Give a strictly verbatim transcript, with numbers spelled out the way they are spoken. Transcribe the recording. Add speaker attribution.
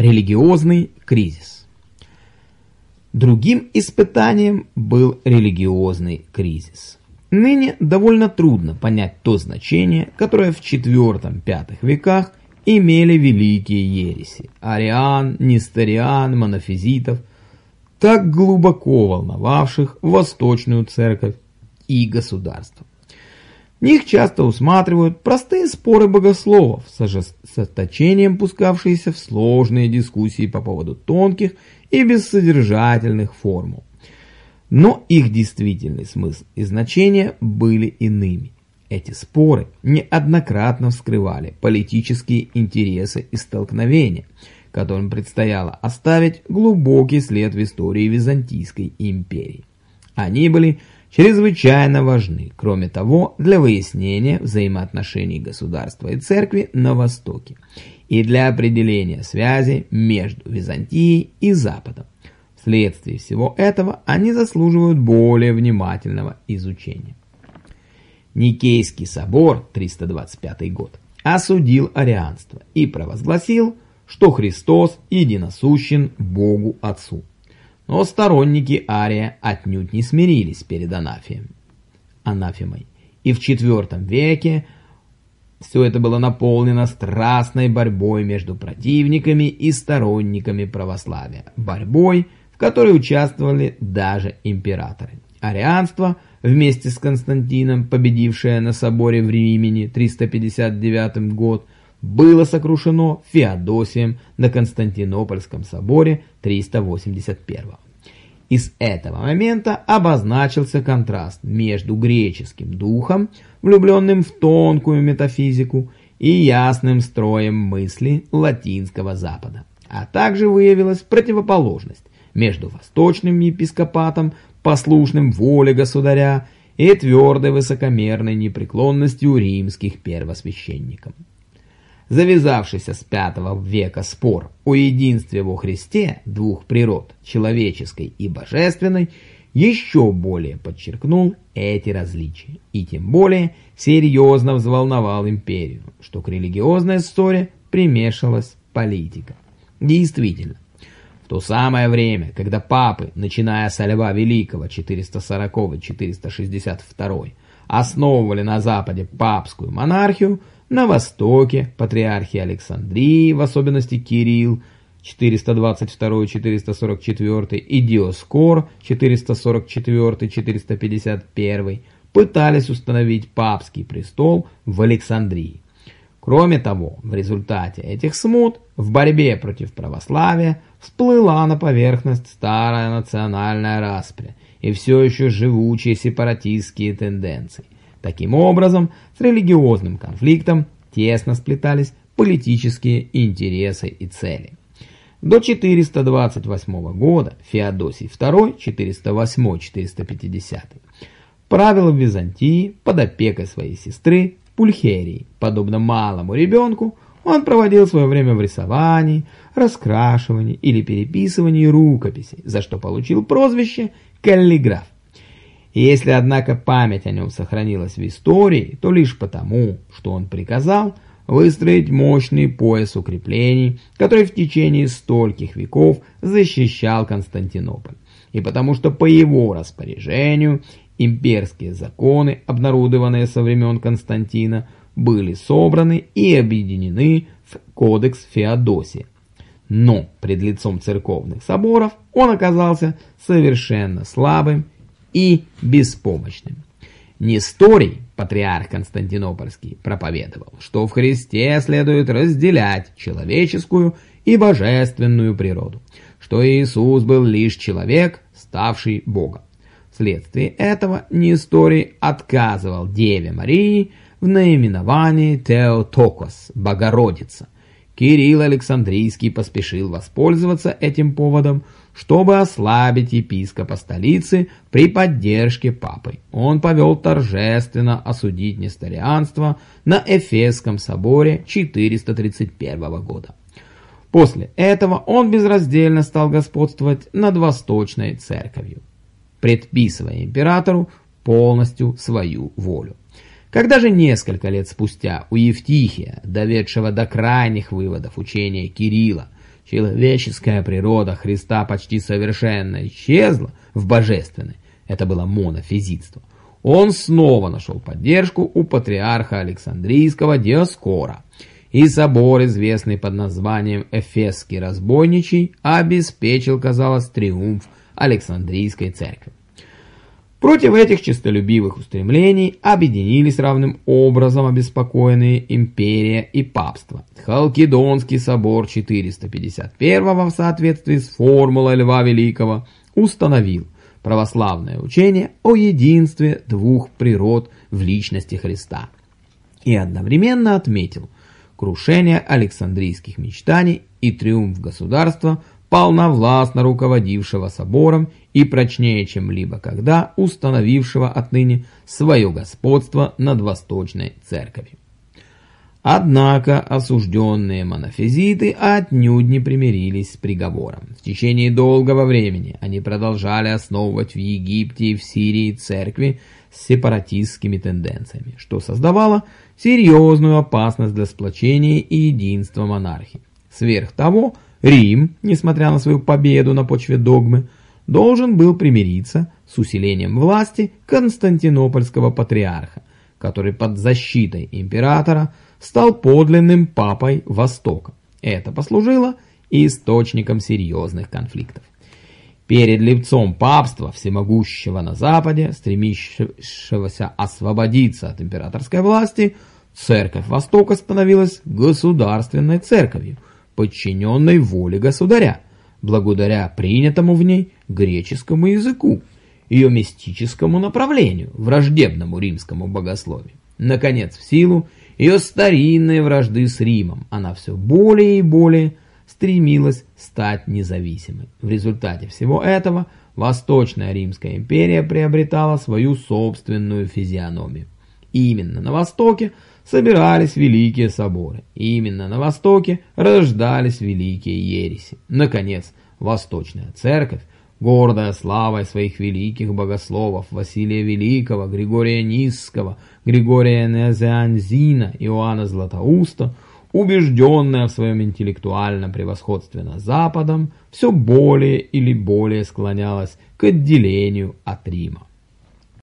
Speaker 1: Религиозный кризис. Другим испытанием был религиозный кризис. Ныне довольно трудно понять то значение, которое в четвёртом-пятом веках имели великие ереси – ариан, несториан, монофизитов, так глубоко волновавших Восточную Церковь и государство. В них часто усматривают простые споры богословов с ожесточением пускавшиеся в сложные дискуссии по поводу тонких и бессодержательных формул. Но их действительный смысл и значение были иными. Эти споры неоднократно вскрывали политические интересы и столкновения, которым предстояло оставить глубокий след в истории Византийской империи. Они были чрезвычайно важны, кроме того, для выяснения взаимоотношений государства и церкви на Востоке и для определения связи между Византией и Западом. Вследствие всего этого они заслуживают более внимательного изучения. Никейский собор, триста двадцать пятый год, осудил арианство и провозгласил, что Христос единосущен Богу Отцу. Но сторонники Ария отнюдь не смирились перед анафемой. анафемой. И в четвёртом веке все это было наполнено страстной борьбой между противниками и сторонниками православия. Борьбой, в которой участвовали даже императоры. Арианство, вместе с Константином, победившее на соборе в Римени триста пятьдесят девятый год, было сокрушено Феодосием на Константинопольском соборе триста восемьдесят первого. И с этого момента обозначился контраст между греческим духом, влюбленным в тонкую метафизику, и ясным строем мысли латинского Запада. А также выявилась противоположность между восточным епископатом, послушным воле государя, и твердой высокомерной непреклонностью римских первосвященников. Завязавшийся с пятого века спор о единстве во Христе двух природ, человеческой и божественной, еще более подчеркнул эти различия и тем более серьезно взволновал империю, что к религиозной ссоре примешалась политика. Действительно, в то самое время, когда папы, начиная с Льва Великого четыреста сороковый — четыреста шестьдесят второй, основывали на Западе папскую монархию, на Востоке патриархи Александрии, в особенности Кирилл четыреста двадцать второй — четыреста сорок четвёртый и Диоскор четыреста сорок четвёртый — четыреста пятьдесят первый, пытались установить папский престол в Александрии. Кроме того, в результате этих смут в борьбе против православия всплыла на поверхность старая национальная распря и все еще живучие сепаратистские тенденции. Таким образом, с религиозным конфликтом тесно сплетались политические интересы и цели. До четыреста двадцать восьмого года Феодосий второй четыреста восьмой — четыреста пятидесятый правил в Византии под опекой своей сестры Пульхерии. Подобно малому ребенку, он проводил свое время в рисовании, раскрашивании или переписывании рукописей, за что получил прозвище «каллиграф». И если, однако, память о нем сохранилась в истории, то лишь потому, что он приказал выстроить мощный пояс укреплений, который в течение стольких веков защищал Константинополь, и потому что по его распоряжению имперские законы, обнародованные со времен Константина, были собраны и объединены в Кодекс Феодосия. Но пред лицом церковных соборов он оказался совершенно слабым и беспомощным. Несторий, патриарх Константинопольский, проповедовал, что в Христе следует разделять человеческую и божественную природу, что Иисус был лишь человек, ставший Богом. Вследствие этого Несторий отказывал Деве Марии в наименовании Теотокос, Богородица. Кирилл Александрийский поспешил воспользоваться этим поводом, чтобы ослабить епископа столицы при поддержке папы. Он повел торжественно осудить несторианство на Эфесском соборе четыреста тридцать первого года. После этого он безраздельно стал господствовать над Восточной Церковью, предписывая императору полностью свою волю. Когда же несколько лет спустя у Евтихия, доведшего до крайних выводов учения Кирилла, человеческая природа Христа почти совершенно исчезла в божественной, это было монофизитство, он снова нашел поддержку у патриарха Александрийского Диоскора, и собор, известный под названием Эфесский разбойничий, обеспечил, казалось, триумф Александрийской церкви. Против этих честолюбивых устремлений объединились равным образом обеспокоенные империя и папство. Халкидонский собор четыреста пятьдесят первого в соответствии с формулой Льва Великого установил православное учение о единстве двух природ в личности Христа и одновременно отметил крушение Александрийских мечтаний и триумф государства, полновластно руководившего собором и прочнее чем-либо когда установившего отныне свое господство над Восточной Церковью. Однако осужденные монофизиты отнюдь не примирились с приговором. В течение долгого времени они продолжали основывать в Египте и в Сирии церкви с сепаратистскими тенденциями, что создавало серьезную опасность для сплочения и единства монархии. Сверх того, Рим, несмотря на свою победу на почве догмы, должен был примириться с усилением власти Константинопольского патриарха, который под защитой императора стал подлинным папой Востока. Это послужило источником серьезных конфликтов. Перед лицом папства всемогущего на Западе, стремившегося освободиться от императорской власти, церковь Востока становилась государственной церковью, подчиненной воле государя, благодаря принятому в ней греческому языку, ее мистическому направлению, враждебному римскому богословию. Наконец, в силу ее старинной вражды с Римом, она все более и более стремилась стать независимой. В результате всего этого Восточная Римская империя приобретала свою собственную физиономию. И именно на Востоке собирались великие соборы. И именно на Востоке рождались великие ереси. Наконец, Восточная Церковь, гордая славой своих великих богословов Василия Великого, Григория Нисского, Григория Наzianзена, Иоанна Златоуста, убежденная в своем интеллектуальном превосходстве над Западом, все более или более склонялась к отделению от Рима.